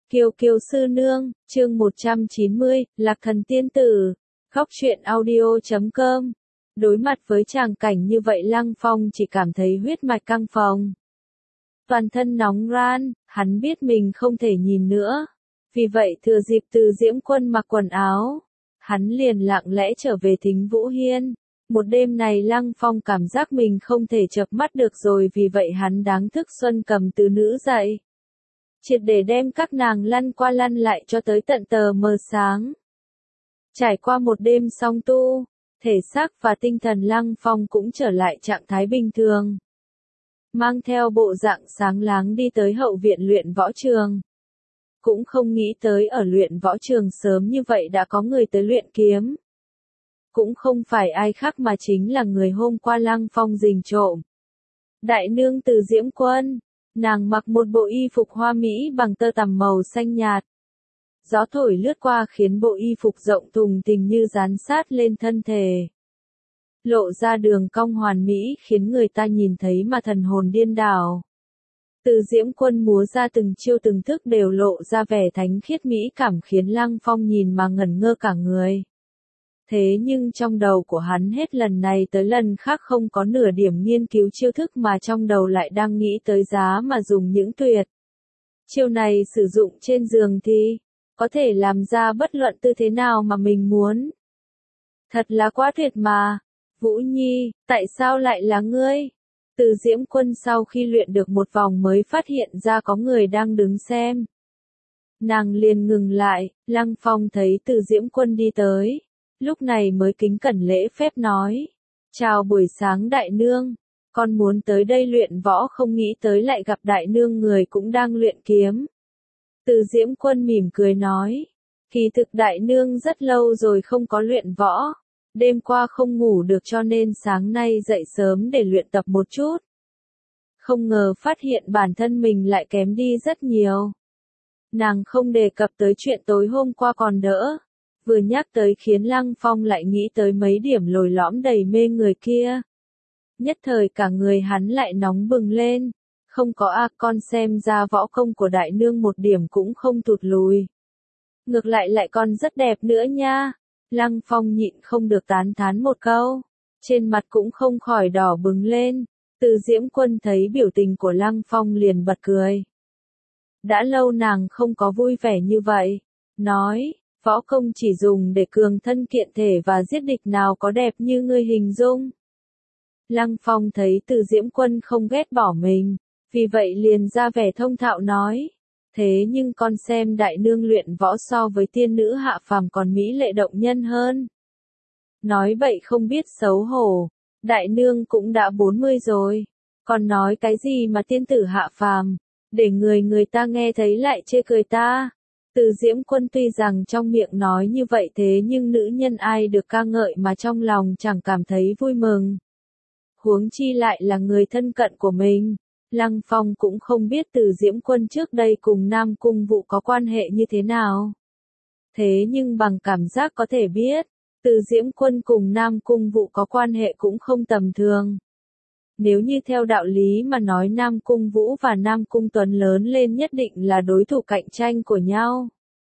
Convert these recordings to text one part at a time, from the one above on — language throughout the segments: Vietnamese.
Kiều Kiều sư nương, chương 190, Lạc Thần Tiên Tử, Góc truyện audio.com. Đối mặt với tràng cảnh như vậy Lăng Phong chỉ cảm thấy huyết mạch căng phồng. Toàn thân nóng ran, hắn biết mình không thể nhìn nữa. Vì vậy thừa dịp Từ Diễm Quân mặc quần áo, hắn liền lặng lẽ trở về Thính Vũ Hiên. Một đêm này Lăng Phong cảm giác mình không thể chợp mắt được rồi, vì vậy hắn đáng thức Xuân Cầm tứ nữ dậy. Triệt để đem các nàng lăn qua lăn lại cho tới tận tờ mờ sáng. Trải qua một đêm song tu, thể xác và tinh thần Lăng Phong cũng trở lại trạng thái bình thường. Mang theo bộ dạng sáng láng đi tới hậu viện luyện võ trường. Cũng không nghĩ tới ở luyện võ trường sớm như vậy đã có người tới luyện kiếm. Cũng không phải ai khác mà chính là người hôm qua Lăng Phong rình trộm. Đại nương Từ Diễm Quân. Nàng mặc một bộ y phục hoa mỹ bằng tơ tằm màu xanh nhạt. Gió thổi lướt qua khiến bộ y phục rộng thùng thình như dán sát lên thân thể. Lộ ra đường cong hoàn mỹ khiến người ta nhìn thấy mà thần hồn điên đảo. Từ Diễm Quân múa ra từng chiêu từng thức đều lộ ra vẻ thánh khiết mỹ cảm khiến Lăng Phong nhìn mà ngẩn ngơ cả người. Thế nhưng trong đầu của hắn hết lần này tới lần khác không có nửa điểm nghiên cứu chiêu thức, mà trong đầu lại đang nghĩ tới giá mà dùng những tuyệt chiêu này sử dụng trên giường thì có thể làm ra bất luận tư thế nào mà mình muốn. Thật là quá tuyệt mà. Vũ Nhi, tại sao lại là ngươi? Từ Diễm Quân sau khi luyện được một vòng mới phát hiện ra có người đang đứng xem. Nàng liền ngừng lại, Lăng Phong thấy Từ Diễm Quân đi tới. Lúc này mới kính cẩn lễ phép nói. Chào buổi sáng đại nương. Con muốn tới đây luyện võ, không nghĩ tới lại gặp đại nương người cũng đang luyện kiếm. Từ Diễm Quân mỉm cười nói. Kỳ thực đại nương rất lâu rồi không có luyện võ. Đêm qua không ngủ được cho nên sáng nay dậy sớm để luyện tập một chút. Không ngờ phát hiện bản thân mình lại kém đi rất nhiều. Nàng không đề cập tới chuyện tối hôm qua còn đỡ. Vừa nhắc tới khiến Lăng Phong lại nghĩ tới mấy điểm lồi lõm đầy mê người kia. Nhất thời cả người hắn lại nóng bừng lên. Không có con xem ra võ công của đại nương một điểm cũng không tụt lùi. Ngược lại còn rất đẹp nữa nha. Lăng Phong nhịn không được tán thán một câu. Trên mặt cũng không khỏi đỏ bừng lên. Từ Diễm Quân thấy biểu tình của Lăng Phong liền bật cười. Đã lâu nàng không có vui vẻ như vậy. Nói. Võ công chỉ dùng để cường thân kiện thể và giết địch nào có đẹp như ngươi hình dung. Lăng Phong thấy Từ Diễm Quân không ghét bỏ mình, vì vậy liền ra vẻ thông thạo nói. Thế nhưng con xem đại nương luyện võ so với tiên nữ hạ phàm còn mỹ lệ động nhân hơn. Nói vậy không biết xấu hổ, đại nương cũng đã 40 rồi, còn nói cái gì mà tiên tử hạ phàm, để người ta nghe thấy lại chê cười ta. Từ Diễm Quân tuy rằng trong miệng nói như vậy thế nhưng nữ nhân ai được ca ngợi mà trong lòng chẳng cảm thấy vui mừng. Huống chi lại là người thân cận của mình. Lăng Phong cũng không biết Từ Diễm Quân trước đây cùng Nam Cung Vũ có quan hệ như thế nào. Thế nhưng bằng cảm giác có thể biết, Từ Diễm Quân cùng Nam Cung Vũ có quan hệ cũng không tầm thường. Nếu như theo đạo lý mà nói Nam Cung Vũ và Nam Cung Tuấn lớn lên nhất định là đối thủ cạnh tranh của nhau.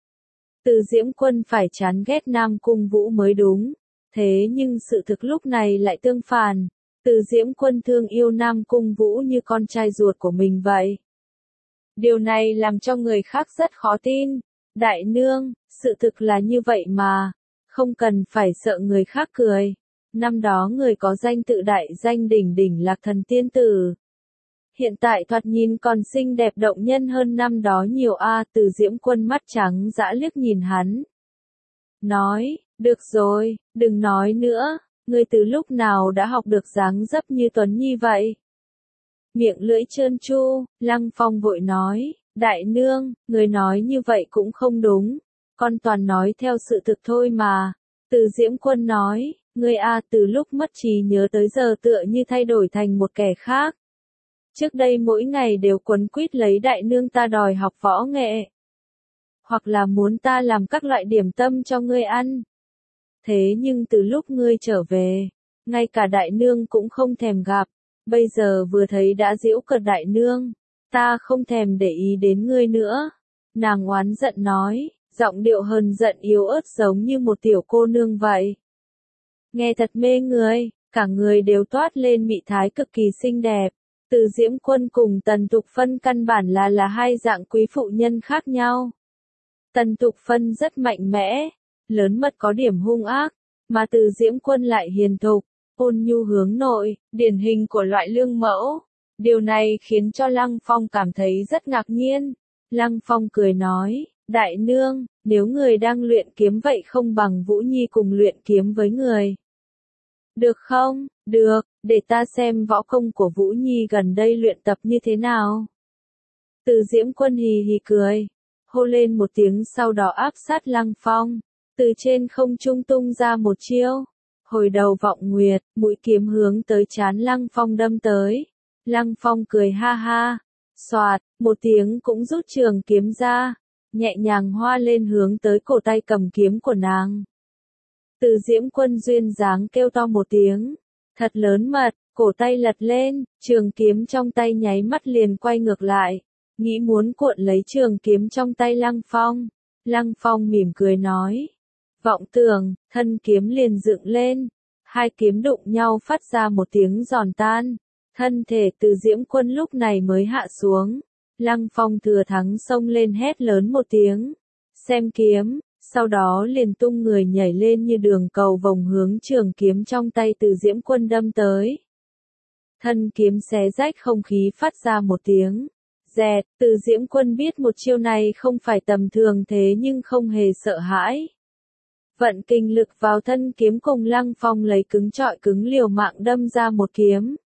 Từ Diễm Quân phải chán ghét Nam Cung Vũ mới đúng. Thế nhưng sự thực lúc này lại tương phản. Từ Diễm Quân thương yêu Nam Cung Vũ như con trai ruột của mình vậy. Điều này làm cho người khác rất khó tin. Đại nương, sự thực là như vậy mà. Không cần phải sợ người khác cười. Năm đó người có danh tự đại danh đỉnh đỉnh Lạc Thần Tiên Tử. Hiện tại thoạt nhìn còn xinh đẹp động nhân hơn năm đó nhiều Từ Diễm Quân mắt trắng dã liếc nhìn hắn. Nói, được rồi, đừng nói nữa, ngươi từ lúc nào đã học được dáng dấp như Tuấn Nhi vậy? Miệng lưỡi trơn tru, Lăng Phong vội nói, đại nương, người nói như vậy cũng không đúng, con toàn nói theo sự thực thôi mà. Từ Diễm Quân nói, ngươi từ lúc mất trí nhớ tới giờ tựa như thay đổi thành một kẻ khác. Trước đây mỗi ngày đều quấn quýt lấy đại nương ta đòi học võ nghệ. Hoặc là muốn ta làm các loại điểm tâm cho ngươi ăn. Thế nhưng từ lúc ngươi trở về, ngay cả đại nương cũng không thèm gặp. Bây giờ vừa thấy đã giễu cợt đại nương. Ta không thèm để ý đến ngươi nữa. Nàng oán giận nói, giọng điệu hờn giận yếu ớt giống như một tiểu cô nương vậy. Nghe thật mê người, cả người đều toát lên mị thái cực kỳ xinh đẹp. Từ Diễm Quân cùng Tần Tục Phân căn bản là hai dạng quý phụ nhân khác nhau. Tần Tục Phân rất mạnh mẽ, lớn mật có điểm hung ác, mà Từ Diễm Quân lại hiền thục, ôn nhu hướng nội, điển hình của loại lương mẫu. Điều này khiến cho Lăng Phong cảm thấy rất ngạc nhiên. Lăng Phong cười nói, đại nương, nếu người đang luyện kiếm vậy không bằng Vũ Nhi cùng luyện kiếm với người. Được không? Được, để ta xem võ công của Vũ Nhi gần đây luyện tập như thế nào. Từ Diễm Quân hì hì cười, hô lên một tiếng sau đó áp sát Lăng Phong, từ trên không trung tung ra một chiêu. Hồi đầu vọng nguyệt, mũi kiếm hướng tới trán Lăng Phong đâm tới. Lăng Phong cười ha ha, xoạt, một tiếng cũng rút trường kiếm ra, nhẹ nhàng hoa lên hướng tới cổ tay cầm kiếm của nàng. Từ Diễm Quân duyên dáng kêu to một tiếng, thật lớn mật, cổ tay lật lên, trường kiếm trong tay nháy mắt liền quay ngược lại, nghĩ muốn cuộn lấy trường kiếm trong tay Lăng Phong. Lăng Phong mỉm cười nói, vọng tưởng, thân kiếm liền dựng lên, hai kiếm đụng nhau phát ra một tiếng giòn tan, thân thể Từ Diễm Quân lúc này mới hạ xuống. Lăng Phong thừa thắng xông lên hét lớn một tiếng, xem kiếm, sau đó liền tung người nhảy lên như đường cầu vòng hướng trường kiếm trong tay Từ Diễm Quân đâm tới. Thân kiếm xé rách không khí phát ra một tiếng rẹt, Từ Diễm Quân biết một chiêu này không phải tầm thường thế nhưng không hề sợ hãi. Vận kinh lực vào thân kiếm cùng Lăng Phong lấy cứng trọi cứng liều mạng đâm ra một kiếm.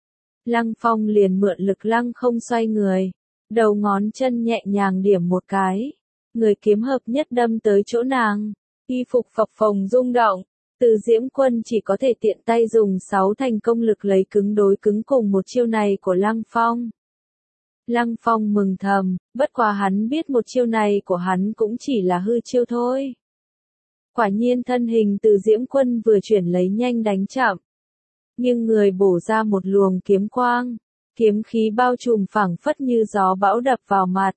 Lăng Phong liền mượn lực lăng không xoay người, đầu ngón chân nhẹ nhàng điểm một cái, người kiếm hợp nhất đâm tới chỗ nàng, y phục phập phồng rung động. Từ Diễm Quân chỉ có thể tiện tay dùng 6 thành công lực lấy cứng đối cứng cùng một chiêu này của Lăng Phong. Lăng Phong mừng thầm, bất quá hắn biết một chiêu này của hắn cũng chỉ là hư chiêu thôi. Quả nhiên thân hình Từ Diễm Quân vừa chuyển lấy nhanh đánh chậm, nhưng người bổ ra một luồng kiếm quang, kiếm khí bao trùm phảng phất như gió bão đập vào mặt,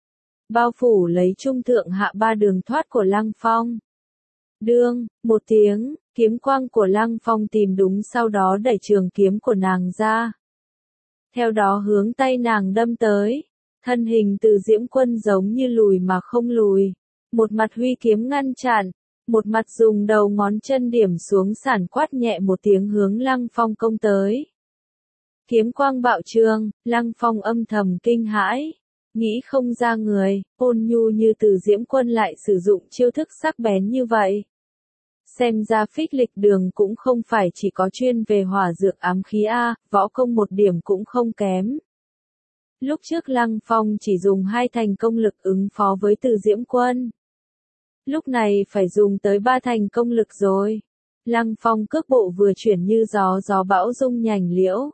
bao phủ lấy trung thượng hạ ba đường thoát của Lăng Phong. Đương, một tiếng, kiếm quang của Lăng Phong tìm đúng sau đó đẩy trường kiếm của nàng ra. Theo đó hướng tay nàng đâm tới, thân hình Từ Diễm Quân giống như lùi mà không lùi, một mặt huy kiếm ngăn chặn, một mặt dùng đầu ngón chân điểm xuống sản quát nhẹ một tiếng hướng Lăng Phong công tới. Kiếm quang bạo trường, Lăng Phong âm thầm kinh hãi, nghĩ không ra người, ôn nhu như Từ Diễm Quân lại sử dụng chiêu thức sắc bén như vậy. Xem ra Phích Lịch Đường cũng không phải chỉ có chuyên về hỏa dược ám khí A, võ công một điểm cũng không kém. Lúc trước Lăng Phong chỉ dùng 2 thành công lực ứng phó với Từ Diễm Quân. Lúc này phải dùng tới 3 thành công lực rồi. Lăng Phong cước bộ vừa chuyển như gió bão rung nhành liễu.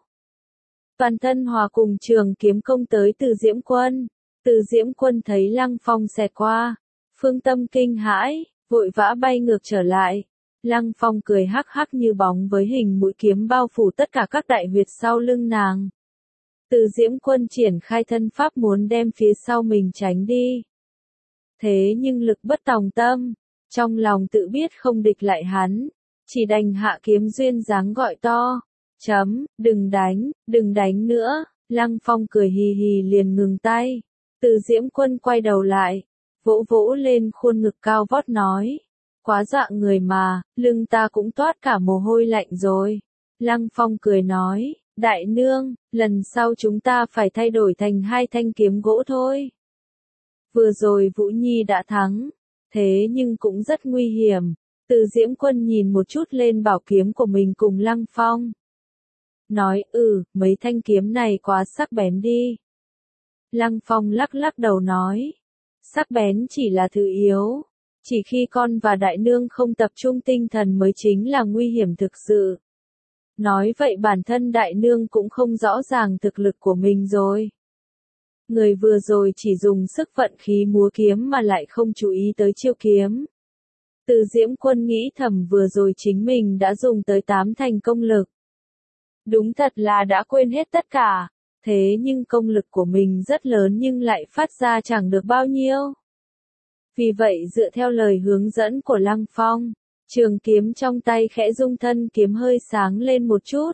Toàn thân hòa cùng trường kiếm công tới Từ Diễm Quân. Từ Diễm Quân thấy Lăng Phong xẹt qua, phương tâm kinh hãi, vội vã bay ngược trở lại. Lăng Phong cười hắc hắc như bóng với hình mũi kiếm bao phủ tất cả các đại huyệt sau lưng nàng. Từ Diễm Quân triển khai thân pháp muốn đem phía sau mình tránh đi. Thế nhưng lực bất tòng tâm, trong lòng tự biết không địch lại hắn, chỉ đành hạ kiếm duyên dáng gọi to. Đừng đánh nữa. Lăng Phong cười hì hì liền ngừng tay. Từ Diễm Quân quay đầu lại, vỗ vỗ lên khuôn ngực cao vót nói. Quá dọa người mà, lưng ta cũng toát cả mồ hôi lạnh rồi. Lăng Phong cười nói, đại nương, lần sau chúng ta phải thay đổi thành 2 thanh kiếm gỗ thôi. Vừa rồi Vũ Nhi đã thắng, thế nhưng cũng rất nguy hiểm. Từ Diễm Quân nhìn một chút lên bảo kiếm của mình cùng Lăng Phong. Nói, mấy thanh kiếm này quá sắc bén đi. Lăng Phong lắc lắc đầu nói, sắc bén chỉ là thứ yếu. Chỉ khi con và đại nương không tập trung tinh thần mới chính là nguy hiểm thực sự. Nói vậy bản thân đại nương cũng không rõ ràng thực lực của mình rồi. Người vừa rồi chỉ dùng sức vận khí múa kiếm mà lại không chú ý tới chiêu kiếm. Từ Diễm Quân nghĩ thầm vừa rồi chính mình đã dùng tới 8 thành công lực. Đúng thật là đã quên hết tất cả. Thế nhưng công lực của mình rất lớn nhưng lại phát ra chẳng được bao nhiêu. Vì vậy dựa theo lời hướng dẫn của Lăng Phong, trường kiếm trong tay khẽ rung, thân kiếm hơi sáng lên một chút.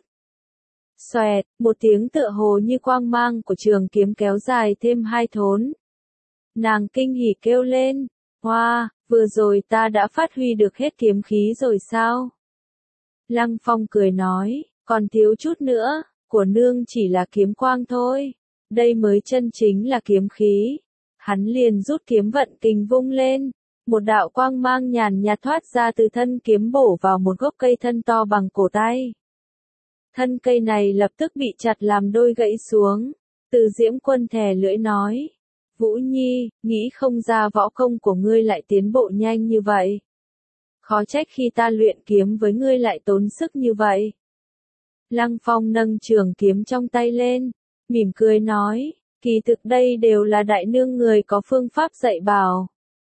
Xoẹt, một tiếng tựa hồ như quang mang của trường kiếm kéo dài thêm 2 thốn. Nàng kinh hỉ kêu lên, "Wow, vừa rồi ta đã phát huy được hết kiếm khí rồi sao?" Lăng Phong cười nói, "Còn thiếu chút nữa, của nương chỉ là kiếm quang thôi. Đây mới chân chính là kiếm khí." Hắn liền rút kiếm vận kình vung lên. Một đạo quang mang nhàn nhạt thoát ra từ thân kiếm bổ vào một gốc cây thân to bằng cổ tay. Thân cây này lập tức bị chặt làm đôi gãy xuống. Từ Diễm Quân thè lưỡi nói, "Vũ Nhi, nghĩ không ra võ công của ngươi lại tiến bộ nhanh như vậy. Khó trách khi ta luyện kiếm với ngươi lại tốn sức như vậy." Lăng Phong nâng trường kiếm trong tay lên, mỉm cười nói, "Kỳ thực đây đều là đại nương người có phương pháp dạy bảo.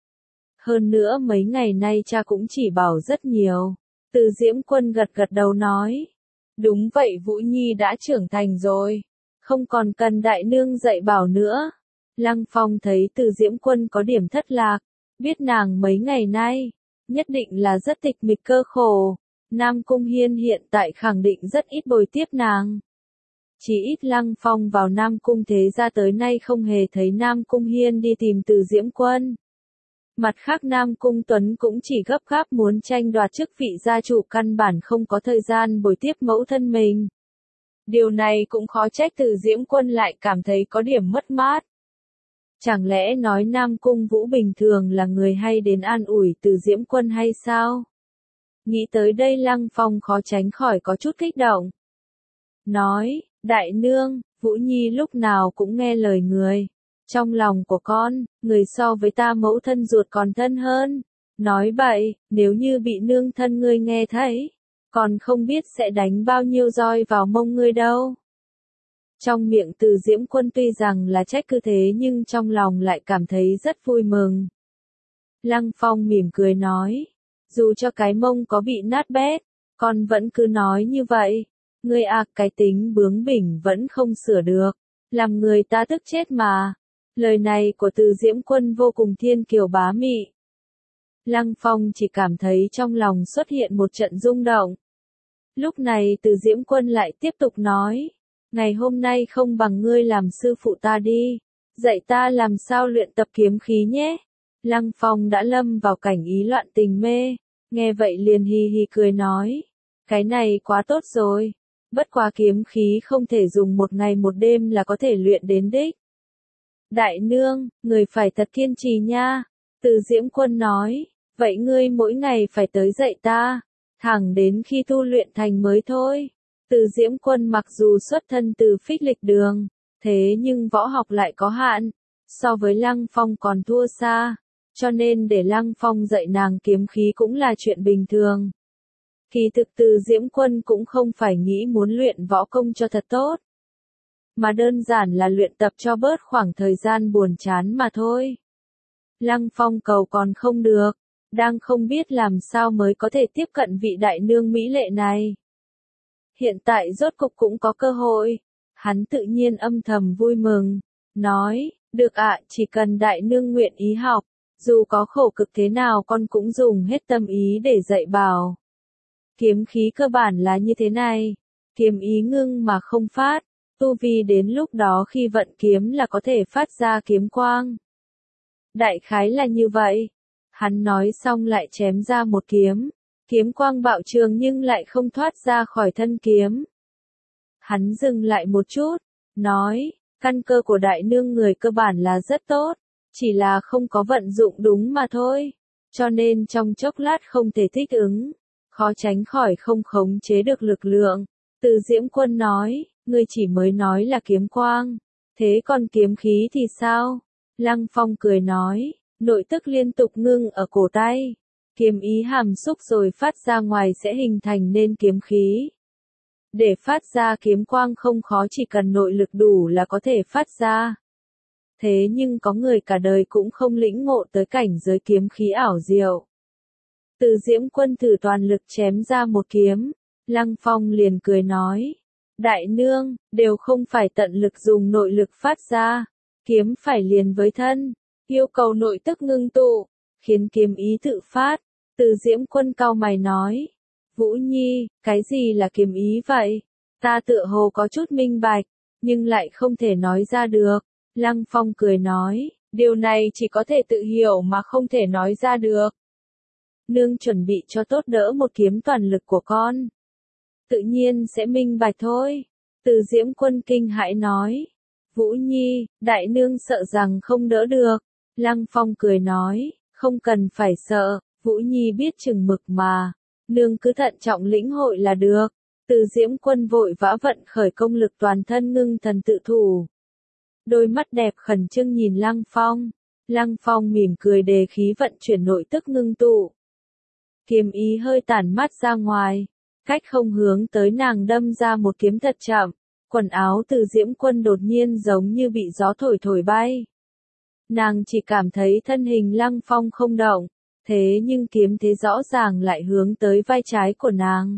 Hơn nữa mấy ngày nay cha cũng chỉ bảo rất nhiều." Từ Diễm Quân gật gật đầu nói, "Đúng vậy, Vũ Nhi đã trưởng thành rồi, không còn cần đại nương dạy bảo nữa." Lăng Phong thấy Từ Diễm Quân có điểm thất lạc, biết nàng mấy ngày nay, nhất định là rất tịch mịch cơ khổ. Nam Cung Hiên hiện tại khẳng định rất ít bồi tiếp nàng. Chỉ ít Lăng Phong vào Nam Cung thế gia tới nay không hề thấy Nam Cung Hiên đi tìm Từ Diễm Quân. Mặt khác Nam Cung Tuấn cũng chỉ gấp gáp muốn tranh đoạt chức vị gia chủ, căn bản không có thời gian bồi tiếp mẫu thân mình. Điều này cũng khó trách Từ Diễm Quân lại cảm thấy có điểm mất mát. Chẳng lẽ nói Nam Cung Vũ bình thường là người hay đến an ủi Từ Diễm Quân hay sao? Nghĩ tới đây Lăng Phong khó tránh khỏi có chút kích động. Nói, "Đại nương, Vũ Nhi lúc nào cũng nghe lời người. Trong lòng của con, người so với ta mẫu thân ruột còn thân hơn. Nói bậy, nếu như bị nương thân ngươi nghe thấy, còn không biết sẽ đánh bao nhiêu roi vào mông ngươi đâu." Trong miệng Từ Diễm Quân tuy rằng là trách cứ thế nhưng trong lòng lại cảm thấy rất vui mừng. Lăng Phong mỉm cười nói, "Dù cho cái mông có bị nát bét, con vẫn cứ nói như vậy. Ngươi cái tính bướng bỉnh vẫn không sửa được, làm người ta tức chết mà." Lời này của Từ Diễm Quân vô cùng thiên kiều bá mị. Lăng Phong chỉ cảm thấy trong lòng xuất hiện một trận rung động. Lúc này Từ Diễm Quân lại tiếp tục nói, "Ngày hôm nay không bằng ngươi làm sư phụ ta đi, dạy ta làm sao luyện tập kiếm khí nhé." Lăng Phong đã lâm vào cảnh ý loạn tình mê, nghe vậy liền hi hi cười nói, "Cái này quá tốt rồi, bất quá kiếm khí không thể dùng một ngày một đêm là có thể luyện đến đích." "Đại nương, người phải thật kiên trì nha." Từ Diễm Quân nói, "Vậy ngươi mỗi ngày phải tới dạy ta, thẳng đến khi tu luyện thành mới thôi." Từ Diễm Quân mặc dù xuất thân từ Phích Lịch Đường, thế nhưng võ học lại có hạn, so với Lăng Phong còn thua xa, cho nên để Lăng Phong dạy nàng kiếm khí cũng là chuyện bình thường. Kỳ thực Từ Diễm Quân cũng không phải nghĩ muốn luyện võ công cho thật tốt, mà đơn giản là luyện tập cho bớt khoảng thời gian buồn chán mà thôi. Lăng Phong cầu còn không được, đang không biết làm sao mới có thể tiếp cận vị đại nương mỹ lệ này. Hiện tại rốt cục cũng có cơ hội, hắn tự nhiên âm thầm vui mừng, nói, "Được ạ, chỉ cần đại nương nguyện ý học, dù có khổ cực thế nào con cũng dùng hết tâm ý để dạy bảo." Kiếm khí cơ bản là như thế này, kiếm ý ngưng mà không phát, tu vi đến lúc đó khi vận kiếm là có thể phát ra kiếm quang. Đại khái là như vậy. Hắn nói xong lại chém ra một kiếm, kiếm quang bạo trường nhưng lại không thoát ra khỏi thân kiếm. Hắn dừng lại một chút, nói, "Căn cơ của đại nương người cơ bản là rất tốt, chỉ là không có vận dụng đúng mà thôi, cho nên trong chốc lát không thể thích ứng, khó tránh khỏi không khống chế được lực lượng." Từ Diễm Quân nói, "Ngươi chỉ mới nói là kiếm quang, thế còn kiếm khí thì sao?" Lăng Phong cười nói, "Nội tức liên tục ngưng ở cổ tay, kiếm ý hàm xúc rồi phát ra ngoài sẽ hình thành nên kiếm khí. Để phát ra kiếm quang không khó, chỉ cần nội lực đủ là có thể phát ra. Thế nhưng có người cả đời cũng không lĩnh ngộ tới cảnh giới kiếm khí ảo diệu." Từ Diễm Quân thử toàn lực chém ra một kiếm, Lăng Phong liền cười nói, Đại nương, đều không phải tận lực dùng nội lực phát ra, kiếm phải liền với thân, yêu cầu nội tức ngưng tụ, khiến kiếm ý tự phát. Từ Diễm Quân cau mày nói, Vũ Nhi, cái gì là kiếm ý vậy? Ta tựa hồ có chút minh bạch, nhưng lại không thể nói ra được. Lăng Phong cười nói, điều này chỉ có thể tự hiểu mà không thể nói ra được. Nương chuẩn bị cho tốt đỡ một kiếm toàn lực của con. Tự nhiên sẽ minh bạch thôi. Từ Diễm Quân kinh hãi nói, Vũ Nhi, đại nương sợ rằng không đỡ được. Lăng Phong cười nói, không cần phải sợ, Vũ Nhi biết chừng mực mà. Nương cứ thận trọng lĩnh hội là được. Từ Diễm Quân vội vã vận khởi công lực toàn thân ngưng thần tự thủ. Đôi mắt đẹp khẩn trương nhìn Lăng Phong. Lăng Phong mỉm cười đề khí vận chuyển nội tức ngưng tụ. Kiếm ý hơi tản mát ra ngoài. Cách không hướng tới nàng đâm ra một kiếm thật chậm. Quần áo Từ Diễm Quân đột nhiên giống như bị gió thổi thổi bay. Nàng chỉ cảm thấy thân hình Lăng Phong không động. Thế nhưng kiếm thế rõ ràng lại hướng tới vai trái của nàng.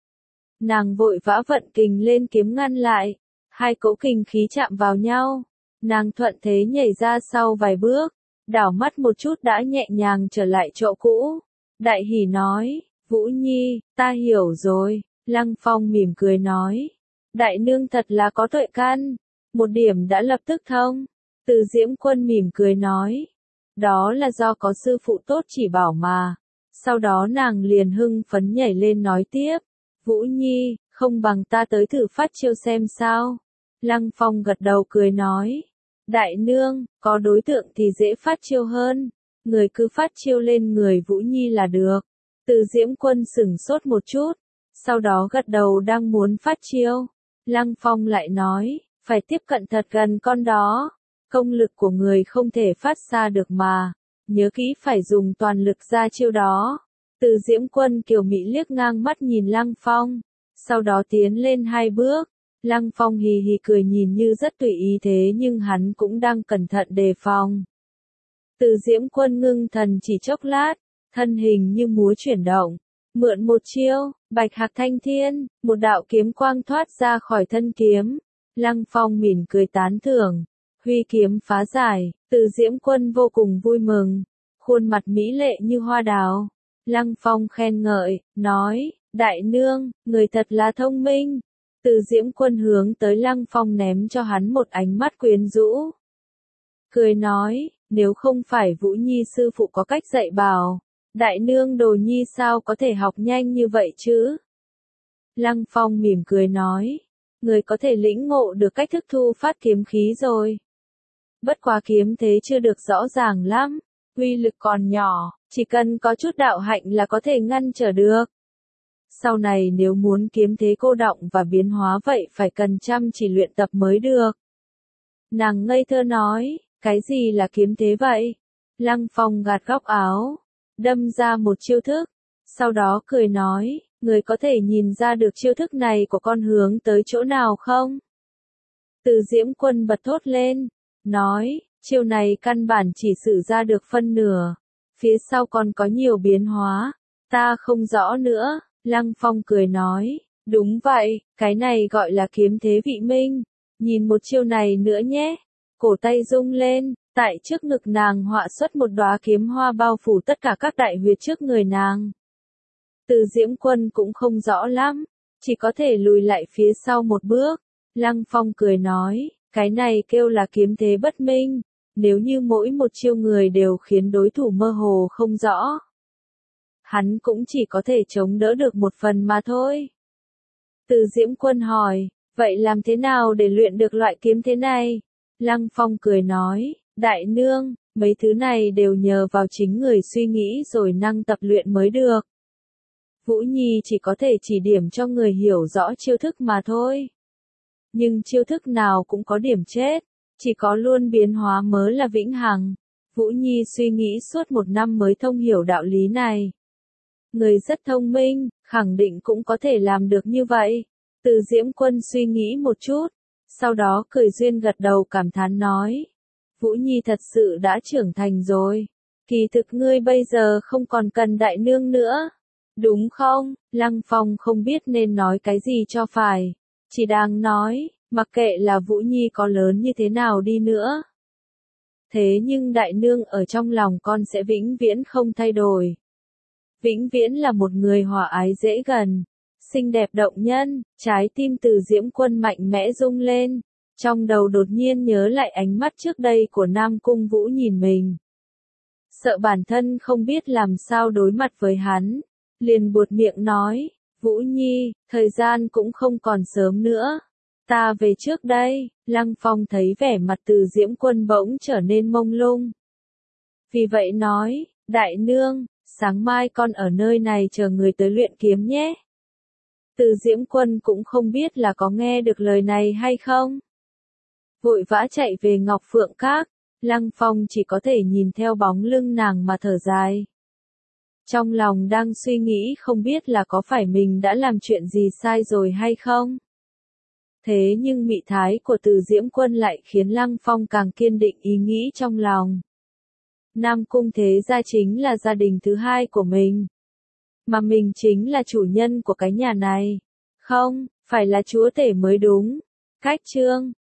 Nàng vội vã vận kình lên kiếm ngăn lại. Hai cỗ kình khí chạm vào nhau. Nàng thuận thế nhảy ra sau vài bước. Đảo mắt một chút đã nhẹ nhàng trở lại chỗ cũ. Đại hỉ nói, Vũ Nhi, ta hiểu rồi. Lăng Phong mỉm cười nói. Đại nương thật là có tuệ căn. Một điểm đã lập tức thông. Từ Diễm Quân mỉm cười nói. Đó là do có sư phụ tốt chỉ bảo mà. Sau đó nàng liền hưng phấn nhảy lên nói tiếp. Vũ Nhi, không bằng ta tới thử phát chiêu xem sao. Lăng Phong gật đầu cười nói. Đại nương, có đối tượng thì dễ phát chiêu hơn. Người cứ phát chiêu lên người Vũ Nhi là được. Từ Diễm Quân sửng sốt một chút. Sau đó gật đầu đang muốn phát chiêu. Lăng Phong lại nói, phải tiếp cận thật gần con đó. Công lực của người không thể phát xa được mà. Nhớ kỹ phải dùng toàn lực ra chiêu đó. Từ Diễm Quân kiều mị liếc ngang mắt nhìn Lăng Phong. Sau đó tiến lên hai bước. Lăng Phong hì hì cười nhìn như rất tùy ý thế nhưng hắn cũng đang cẩn thận đề phòng. Từ Diễm Quân ngưng thần chỉ chốc lát. Thân hình như múa chuyển động. Mượn một chiêu, bạch hạc thanh thiên, một đạo kiếm quang thoát ra khỏi thân kiếm. Lăng Phong mỉm cười tán thưởng. Huy kiếm phá giải, Từ Diễm Quân vô cùng vui mừng. Khuôn mặt mỹ lệ như hoa đào. Lăng Phong khen ngợi, nói, đại nương, người thật là thông minh. Từ Diễm Quân hướng tới Lăng Phong ném cho hắn một ánh mắt quyến rũ. Cười nói, nếu không phải Vũ Nhi sư phụ có cách dạy bảo, đại nương Đồ Nhi sao có thể học nhanh như vậy chứ? Lăng Phong mỉm cười nói, người có thể lĩnh ngộ được cách thức thu phát kiếm khí rồi. Bất quá kiếm thế chưa được rõ ràng lắm, uy lực còn nhỏ, chỉ cần có chút đạo hạnh là có thể ngăn trở được. Sau này nếu muốn kiếm thế cô đọng và biến hóa vậy phải cần chăm chỉ luyện tập mới được. Nàng ngây thơ nói, cái gì là kiếm thế vậy? Lăng Phong gạt góc áo, đâm ra một chiêu thức, sau đó cười nói, người có thể nhìn ra được chiêu thức này của con hướng tới chỗ nào không? Từ Diễm Quân bật thốt lên, nói, chiêu này căn bản chỉ sử ra được phân nửa, phía sau còn có nhiều biến hóa, ta không rõ nữa. Lăng Phong cười nói, đúng vậy, cái này gọi là kiếm thế vị minh, nhìn một chiêu này nữa nhé. Cổ tay rung lên, tại trước ngực nàng họa xuất một đóa kiếm hoa bao phủ tất cả các đại huyệt trước người nàng. Từ Diễm Quân cũng không rõ lắm, chỉ có thể lùi lại phía sau một bước. Lăng Phong cười nói, cái này kêu là kiếm thế bất minh, nếu như mỗi một chiêu người đều khiến đối thủ mơ hồ không rõ. Hắn cũng chỉ có thể chống đỡ được một phần mà thôi. Từ Diễm Quân hỏi, vậy làm thế nào để luyện được loại kiếm thế này? Lăng Phong cười nói, đại nương, mấy thứ này đều nhờ vào chính người suy nghĩ rồi năng tập luyện mới được. Vũ Nhi chỉ có thể chỉ điểm cho người hiểu rõ chiêu thức mà thôi. Nhưng chiêu thức nào cũng có điểm chết, chỉ có luôn biến hóa mới là vĩnh hằng. Vũ Nhi suy nghĩ suốt một năm mới thông hiểu đạo lý này. Người rất thông minh, khẳng định cũng có thể làm được như vậy. Từ Diễm Quân suy nghĩ một chút, sau đó cười duyên gật đầu cảm thán nói. Vũ Nhi thật sự đã trưởng thành rồi. Kỳ thực ngươi bây giờ không còn cần đại nương nữa. Đúng không? Lăng Phong không biết nên nói cái gì cho phải. Chỉ đang nói, mặc kệ là Vũ Nhi có lớn như thế nào đi nữa. Thế nhưng đại nương ở trong lòng con sẽ vĩnh viễn không thay đổi. Vĩnh viễn là một người hòa ái dễ gần, xinh đẹp động nhân, trái tim Từ Diễm Quân mạnh mẽ rung lên. Trong đầu đột nhiên nhớ lại ánh mắt trước đây của Nam Cung Vũ nhìn mình. Sợ bản thân không biết làm sao đối mặt với hắn, liền buột miệng nói, Vũ Nhi, thời gian cũng không còn sớm nữa. Ta về trước đây. Lăng Phong thấy vẻ mặt Từ Diễm Quân bỗng trở nên mông lung. Vì vậy nói, đại nương, sáng mai con ở nơi này chờ người tới luyện kiếm nhé. Từ Diễm Quân cũng không biết là có nghe được lời này hay không. Vội vã chạy về Ngọc Phượng Các, Lăng Phong chỉ có thể nhìn theo bóng lưng nàng mà thở dài. Trong lòng đang suy nghĩ không biết là có phải mình đã làm chuyện gì sai rồi hay không. Thế nhưng mị thái của Từ Diễm Quân lại khiến Lăng Phong càng kiên định ý nghĩ trong lòng. Nam Cung Thế Gia chính là gia đình thứ hai của mình. Mà mình chính là chủ nhân của cái nhà này. Không, phải là chúa tể mới đúng. Cách chương